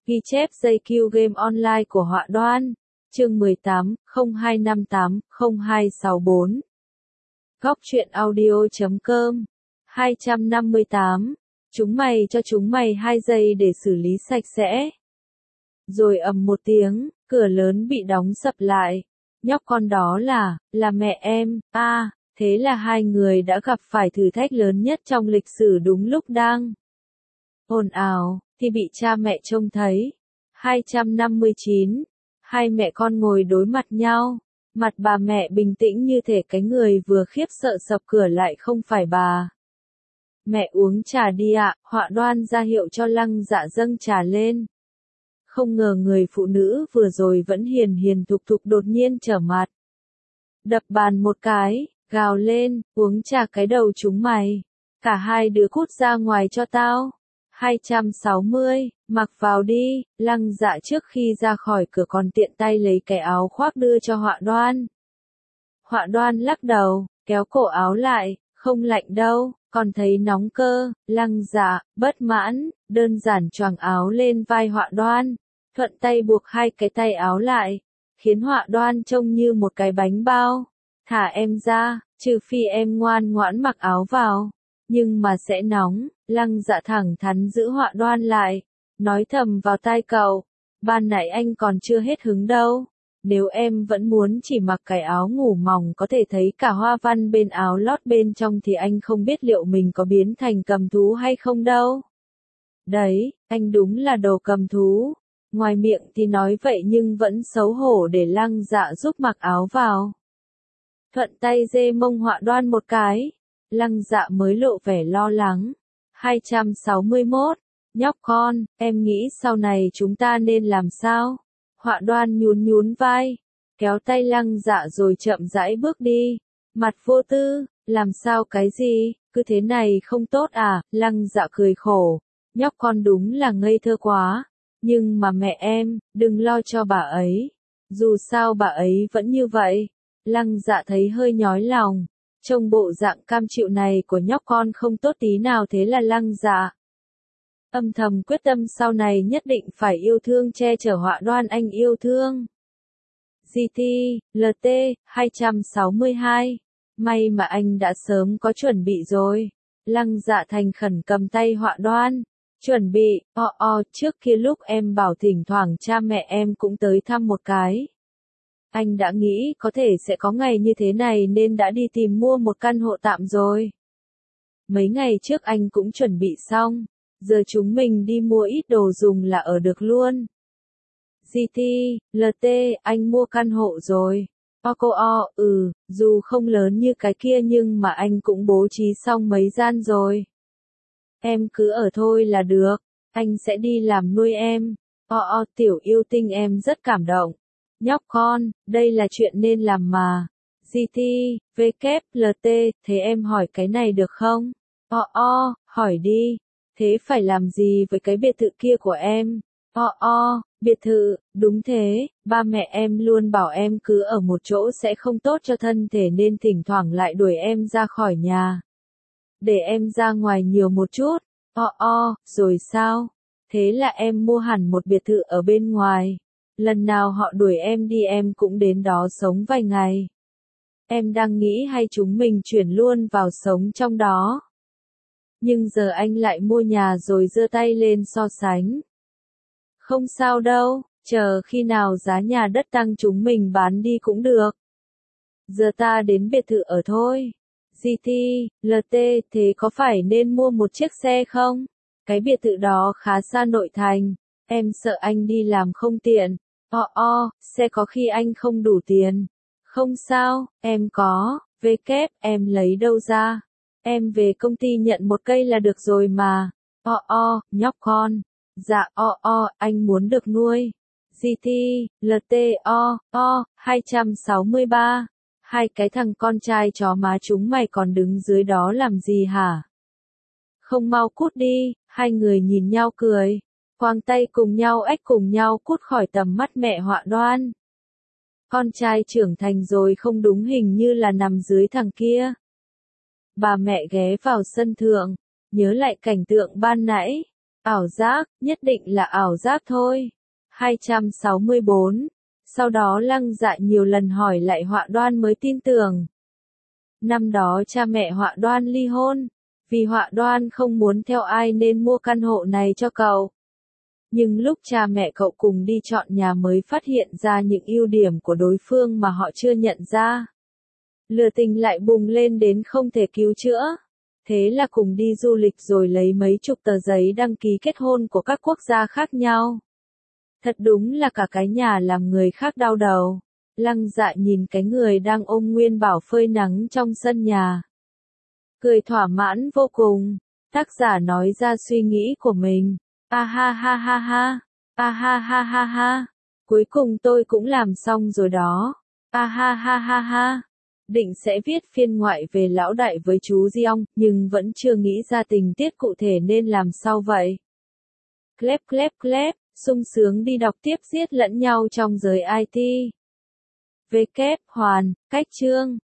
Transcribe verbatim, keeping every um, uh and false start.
Ghi chép giây Q game online của Họa Đoan. Chương mười tám, không hai năm tám, không hai sáu bốn. Góc truyện audio chấm com. hai trăm năm mươi tám. Chúng mày cho chúng mày hai giây để xử lý sạch sẽ. Rồi ầm một tiếng, cửa lớn bị đóng sập lại. Nhóc con đó là, là mẹ em, a à, thế là hai người đã gặp phải thử thách lớn nhất trong lịch sử đúng lúc đang ồn ào, thì bị cha mẹ trông thấy. hai trăm năm mươi chín. Hai mẹ con ngồi đối mặt nhau. Mặt bà mẹ bình tĩnh như thể cái người vừa khiếp sợ sập cửa lại không phải bà. Mẹ uống trà đi ạ, Họa Đoan ra hiệu cho Lăng Dạ dâng trà lên. Không ngờ người phụ nữ vừa rồi vẫn hiền hiền thục thục đột nhiên trở mặt. Đập bàn một cái, gào lên, uống trà cái đầu chúng mày. Cả hai đứa cút ra ngoài cho tao. hai trăm sáu mươi, mặc vào đi, Lăng Dạ trước khi ra khỏi cửa còn tiện tay lấy cái áo khoác đưa cho Họa Đoan. Họa Đoan lắc đầu, kéo cổ áo lại, không lạnh đâu, còn thấy nóng cơ. Lăng Dạ, bất mãn, đơn giản choàng áo lên vai Họa Đoan, thuận tay buộc hai cái tay áo lại, khiến Họa Đoan trông như một cái bánh bao. Thả em ra, trừ phi em ngoan ngoãn mặc áo vào. Nhưng mà sẽ nóng. Lăng Dạ thẳng thắn giữ Họa Đoan lại, nói thầm vào tai cậu, ban nãy anh còn chưa hết hứng đâu. Nếu em vẫn muốn chỉ mặc cái áo ngủ mỏng có thể thấy cả hoa văn bên áo lót bên trong thì anh không biết liệu mình có biến thành cầm thú hay không đâu. Đấy, anh đúng là đồ cầm thú. Ngoài miệng thì nói vậy nhưng vẫn xấu hổ để Lăng Dạ giúp mặc áo vào. Thuận tay dê mông Họa Đoan một cái. Lăng Dạ mới lộ vẻ lo lắng. hai trăm sáu mươi mốt. Nhóc con, em nghĩ sau này chúng ta nên làm sao? Họa Đoan nhún nhún vai, kéo tay Lăng Dạ rồi chậm rãi bước đi. Mặt vô tư, làm sao cái gì, cứ thế này không tốt à? Lăng Dạ cười khổ, nhóc con đúng là ngây thơ quá. Nhưng mà mẹ em, đừng lo cho bà ấy. Dù sao bà ấy vẫn như vậy. Lăng Dạ thấy hơi nhói lòng. Trông bộ dạng cam chịu này của nhóc con không tốt tí nào, thế là Lăng Dạ âm thầm quyết tâm sau này nhất định phải yêu thương che chở Họa Đoan anh yêu thương. giê tê, lờ tê, hai trăm sáu mươi hai. May mà anh đã sớm có chuẩn bị rồi. Lăng Dạ thành khẩn cầm tay Họa Đoan. Chuẩn bị, o o, trước kia lúc em bảo thỉnh thoảng cha mẹ em cũng tới thăm một cái. Anh đã nghĩ có thể sẽ có ngày như thế này nên đã đi tìm mua một căn hộ tạm rồi. Mấy ngày trước anh cũng chuẩn bị xong. Giờ chúng mình đi mua ít đồ dùng là ở được luôn. giê tê, lờ tê, anh mua căn hộ rồi. O cô o, ừ, dù không lớn như cái kia nhưng mà anh cũng bố trí xong mấy gian rồi. Em cứ ở thôi là được, anh sẽ đi làm nuôi em. O o, tiểu yêu tinh em rất cảm động. Nhóc con, đây là chuyện nên làm mà. giê tê, vê kép, lờ tê, thế em hỏi cái này được không? O o, hỏi đi. Thế phải làm gì với cái biệt thự kia của em? O o, biệt thự, đúng thế, ba mẹ em luôn bảo em cứ ở một chỗ sẽ không tốt cho thân thể nên thỉnh thoảng lại đuổi em ra khỏi nhà. Để em ra ngoài nhiều một chút. O o, rồi sao? Thế là em mua hẳn một biệt thự ở bên ngoài. Lần nào họ đuổi em đi em cũng đến đó sống vài ngày. Em đang nghĩ hay chúng mình chuyển luôn vào sống trong đó. Nhưng giờ anh lại mua nhà rồi giơ tay lên so sánh. Không sao đâu, chờ khi nào giá nhà đất tăng chúng mình bán đi cũng được. Giờ ta đến biệt thự ở thôi. giê tê, lờ tê, thế có phải nên mua một chiếc xe không? Cái biệt thự đó khá xa nội thành, em sợ anh đi làm không tiện. O o, xe có khi anh không đủ tiền. Không sao, em có, vê kép, em lấy đâu ra? Em về công ty nhận một cây là được rồi mà. O o, nhóc con. Dạ o o, anh muốn được nuôi. giê tê, lờ tê o, o, hai trăm sáu mươi ba. Hai cái thằng con trai chó má chúng mày còn đứng dưới đó làm gì hả? Không mau cút đi, hai người nhìn nhau cười. Quàng tay cùng nhau ếch cùng nhau cút khỏi tầm mắt mẹ Họa Đoan. Con trai trưởng thành rồi không đúng, hình như là nằm dưới thằng kia. Bà mẹ ghé vào sân thượng, nhớ lại cảnh tượng ban nãy. Ảo giác, nhất định là ảo giác thôi. hai trăm sáu mươi bốn. Sau đó Lăng Dạ nhiều lần hỏi lại Họa Đoan mới tin tưởng. Năm đó cha mẹ Họa Đoan ly hôn, vì Họa Đoan không muốn theo ai nên mua căn hộ này cho cậu. Nhưng lúc cha mẹ cậu cùng đi chọn nhà mới phát hiện ra những ưu điểm của đối phương mà họ chưa nhận ra. Lửa tình lại bùng lên đến không thể cứu chữa. Thế là cùng đi du lịch rồi lấy mấy chục tờ giấy đăng ký kết hôn của các quốc gia khác nhau. Thật đúng là cả cái nhà làm người khác đau đầu. Lăng Dạ nhìn cái người đang ôm Nguyên Bảo phơi nắng trong sân nhà. Cười thỏa mãn vô cùng. Tác giả nói ra suy nghĩ của mình. A ha ha ha ha. A ha ha ha ha. Cuối cùng tôi cũng làm xong rồi đó. A ha ha ha ha. Định sẽ viết phiên ngoại về lão đại với chú Diong, nhưng vẫn chưa nghĩ ra tình tiết cụ thể nên làm sao vậy. Clap clap clap, sung sướng đi đọc tiếp giết lẫn nhau trong giới i tê. V kép hoàn, cách chương.